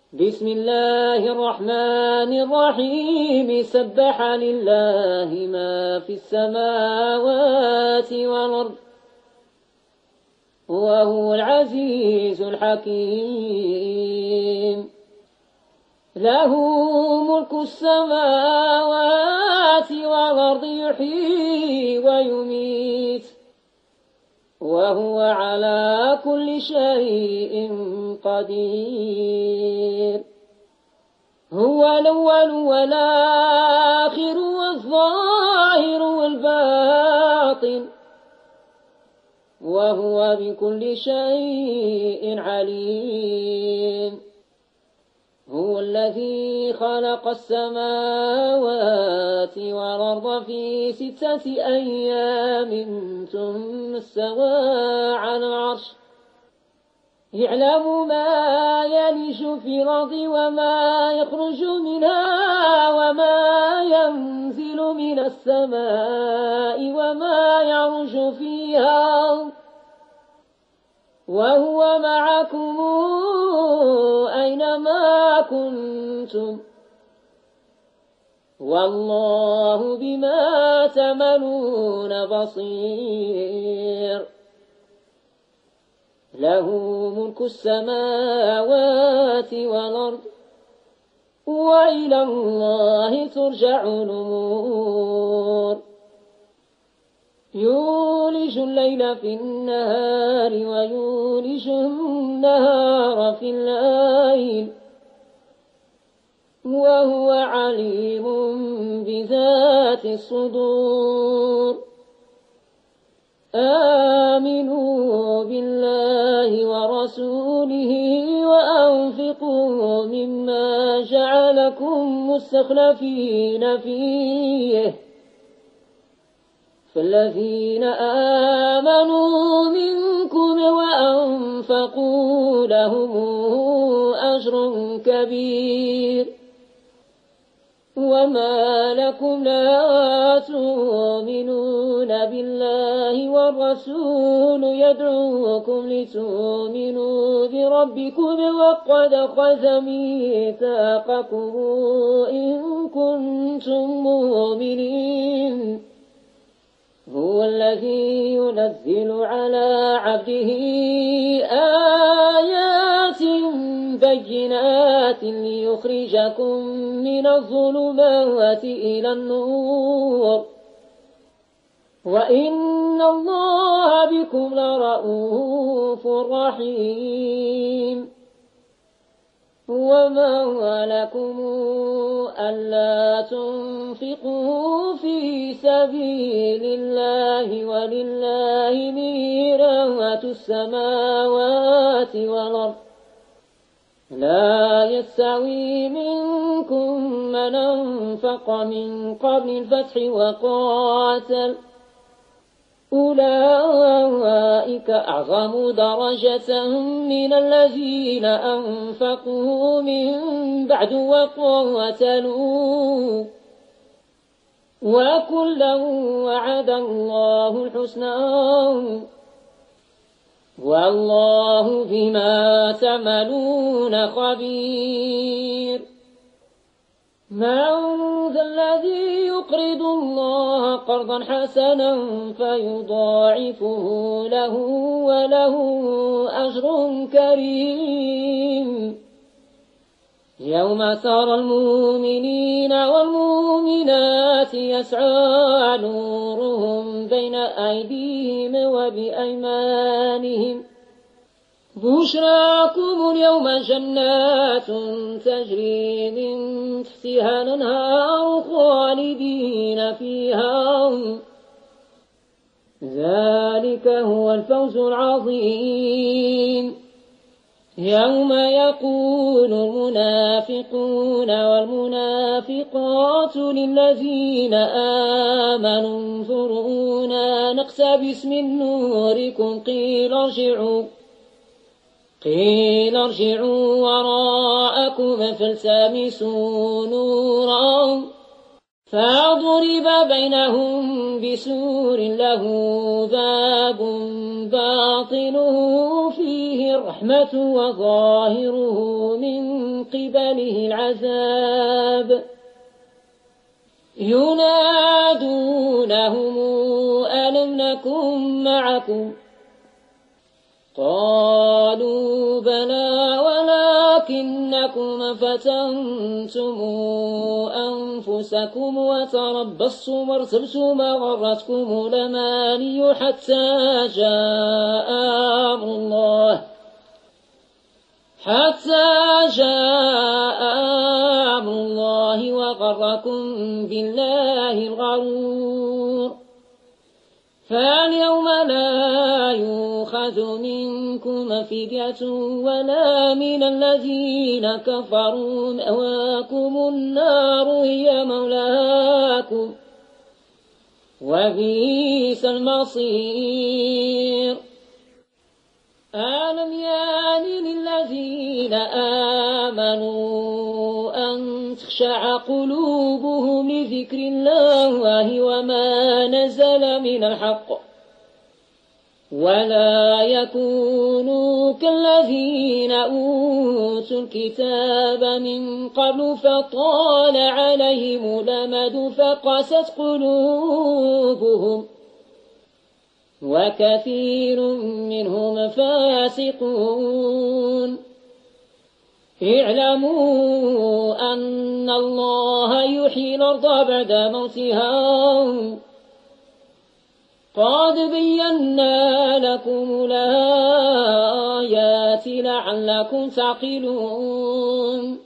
بسم الله الرحمن الرحيم سبح لله ما في السماوات والأرض وهو العزيز الحكيم له ملك السماوات والأرض يحيي ويميت وهو على كل شيء قدير هو الأول والآخر والظاهر والباطن وهو بكل شيء عليم هو الذي خلق السماوات والأرض في 6 أيام ثم استوى على العرش يعلم ما يلج في الأرض وما يخرج منها وما ينزل من السماء وما يعرج فيها وهو معكم أينما كنتم والله بما تعملون بصير له ملك السماوات والأرض وإلى الله ترجع الأمور يولج الليل في النهار ويولج النهار في الليل وهو عليم بذات الصدور آمنوا بالله ورسوله وأنفقوا مما جعلكم مستخلفين فيه فالذين آمنوا منكم وأنفقوا لهم أجر كبير وما لكم لا تؤمنون بالله والرسول يدعوكم لتؤمنوا بربكم وقد أخذ ميثاقكم إن كنتم مؤمنين هو الذي ينزل على عبده آيات بينات ليخرجكم من الظلمات إلى النور وإن الله بكم لرءوف رحيم وما لكم ألا تنفقوا في سبيل الله ولله ميراث السماوات والأرض لا يستوي منكم من أنفق من قبل الفتح وقاتل أولئك أعظم درجة من الذين أنفقوا من بعد وقاتلوا وكلا وعد الله الحسنى والله بما تعملون خبير من ذا الذي يقرض الله قرضا حسنا فيضاعفه له وله أجر كريم يوم ترى المؤمنين والمؤمنات يسعى نورهم بين أيديهم وبأيمانهم بشراكم اليوم جنات تجري من تحتها الأنهار خالدين فيها ذلك هو الفوز العظيم يوم يقول المنافقون والمنافقات للذين آمنوا انظرونا نقتبس من نوركم قيل ارجعوا وراءكم فالتمسوا نورا فضرب بينهم بسور له باب باطنه فيه الرحمة وظاهره من قبله العذاب ينادونهم ألم نكن معكم قالوا بلى ولكنكم فتنتم أنفسكم وتربصتم وارتبتم وغرتكم الأماني حتى جاء أمر الله وغركم بالله الغرور فاليوم لا يؤخذ منكم فدية ولا من الذين كفروا مأواكم النار هي مولاكم وبئس المصير ألم يان للذين آمنوا أن تخشع قلوبهم لذكر الله وما نزل من الحق ولا يكونوا كالذين أوتوا الكتاب من قبل فطال عليهم الأمد فقست قلوبهم وكثير منهم فاسقون اعلموا أن الله يحيي الأرض بعد موتها قد بينا لكم الآيات لعلكم تعقلون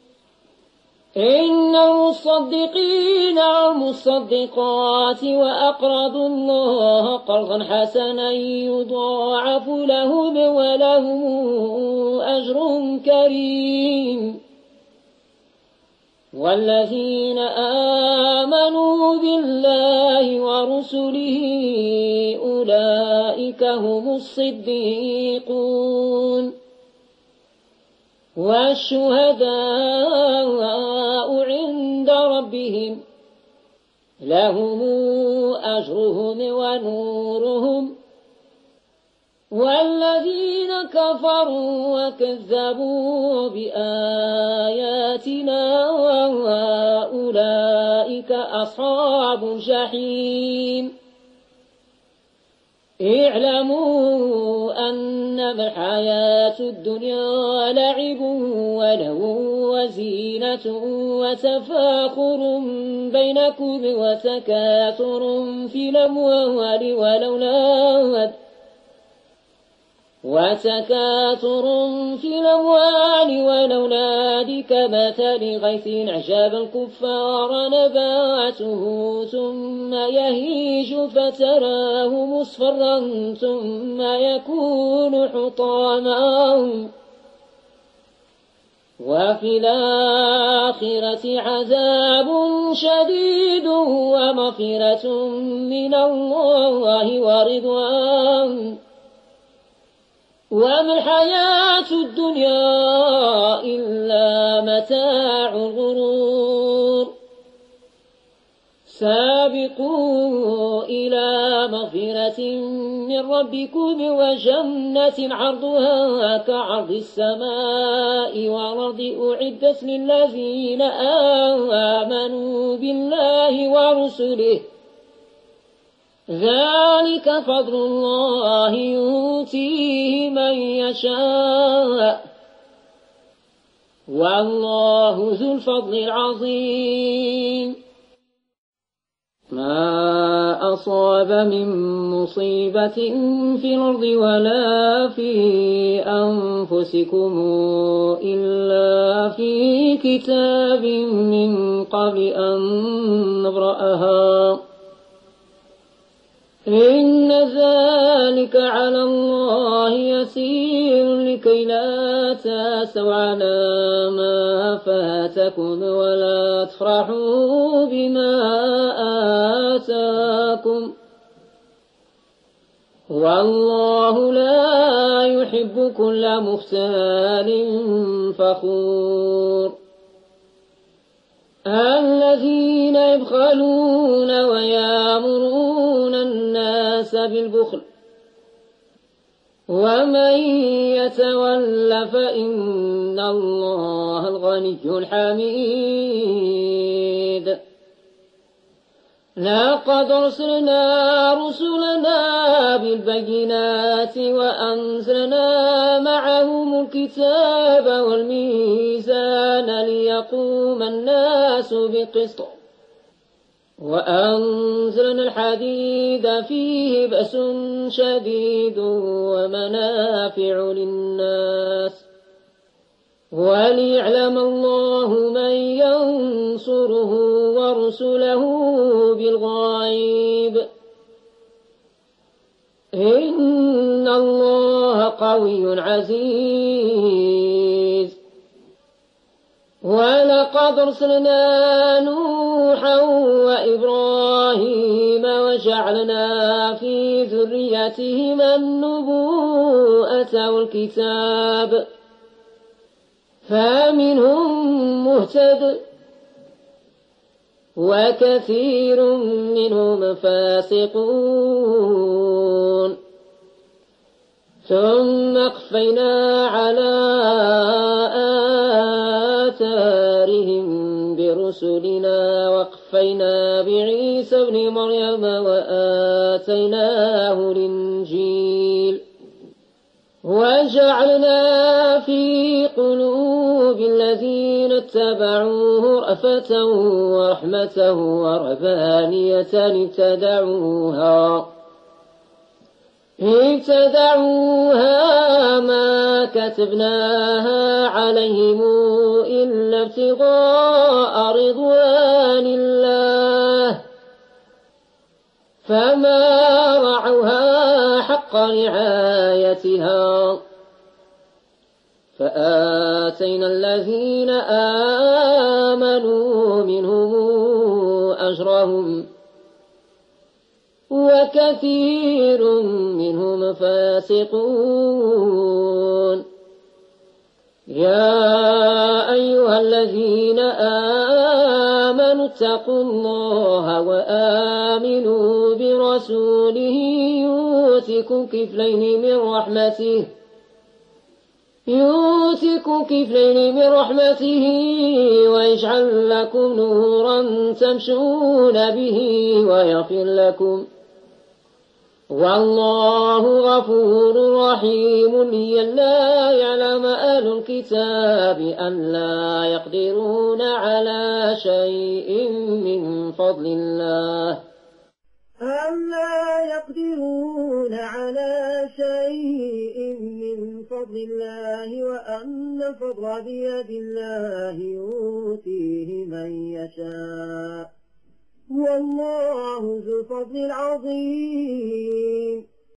إن المصدقين والمصدقات وأقرضوا الله قرضا حسنا يضاعف لهم ولهم أجر كريم والذين آمنوا بالله ورسله أولئك هم الصديقون والشهداء عند ربهم لهم أجرهم ونورهم والذين كفروا وكذبوا بآياتنا أولئك أصحاب الجحيم اعلموا أنما الحياة الدنيا لعب ولهو وزينة وتفاخر بينكم وتكاثر في الأموال والأولاد كمثل غيث أعجب الكفار نباته ثم يهيج فتراه مصفرا ثم يكون حطاما وفي الآخرة عذاب شديد ومغفرة من الله ورضوان وما الحياة الدنيا إلا متاع الغرور سابقوا إلى مغفرة من ربكم وجنة عرضها كعرض السماء والأرض أعدت للذين آمنوا بالله ورسله ذلك فضل الله يؤتيه من يشاء والله ذو الفضل العظيم ما أصاب من مصيبة في الأرض ولا في أنفسكم إلا في كتاب من قبل أن نبرأها إن ذلك على الله يسير لكي لا تأسوا على ما فاتكم ولا تفرحوا بما آتاكم والله لا يحب كل مختال فخور الذين يبخلون ويأمرون الناس بالبخل ومن يتول فإن إن الله الغني الحميد. لقد أرسلنا رسلنا بالبينات وأنزلنا معهم الكتاب والميزان ليقوم الناس بالقسط وأنزلنا الحديد فيه بأس شديد ومنافع للناس وليعلم الله من ينصره ورسله بالغيب إن الله قوي عزيز. ولقد أرسلنا نوحا وإبراهيم وجعلنا في ذريتهما النبوءة والكتاب فمنهم مهتد وكثير منهم فاسقون. ثم قفينا على آثارهم برسلنا وقفينا بعيسى ابن مريم وآتيناه الإنجيل وجعلنا في قلوب الذين اتبعوه رأفة ورحمة ورهبانية ابتدعوها ما كتبناها عليهم إلا ابتغاء رضوان الله فما رعوها حق رعايتها فآتينا الذين آمنوا منهم أجرهم وكثير منهم فاسقون. يا أيها الذين آمنوا اتقوا الله وآمنوا برسوله يؤتكم كفلين من رحمته ويجعل لكم نورا تمشون به ويغفر لكم والله غفور رحيم. لئلا يعلم أهل الكتاب أن لا يقدرون على شيء من فضل الله وأن الفضل بيد الله يؤتيه من يشاء والله ذو الفضل العظيم.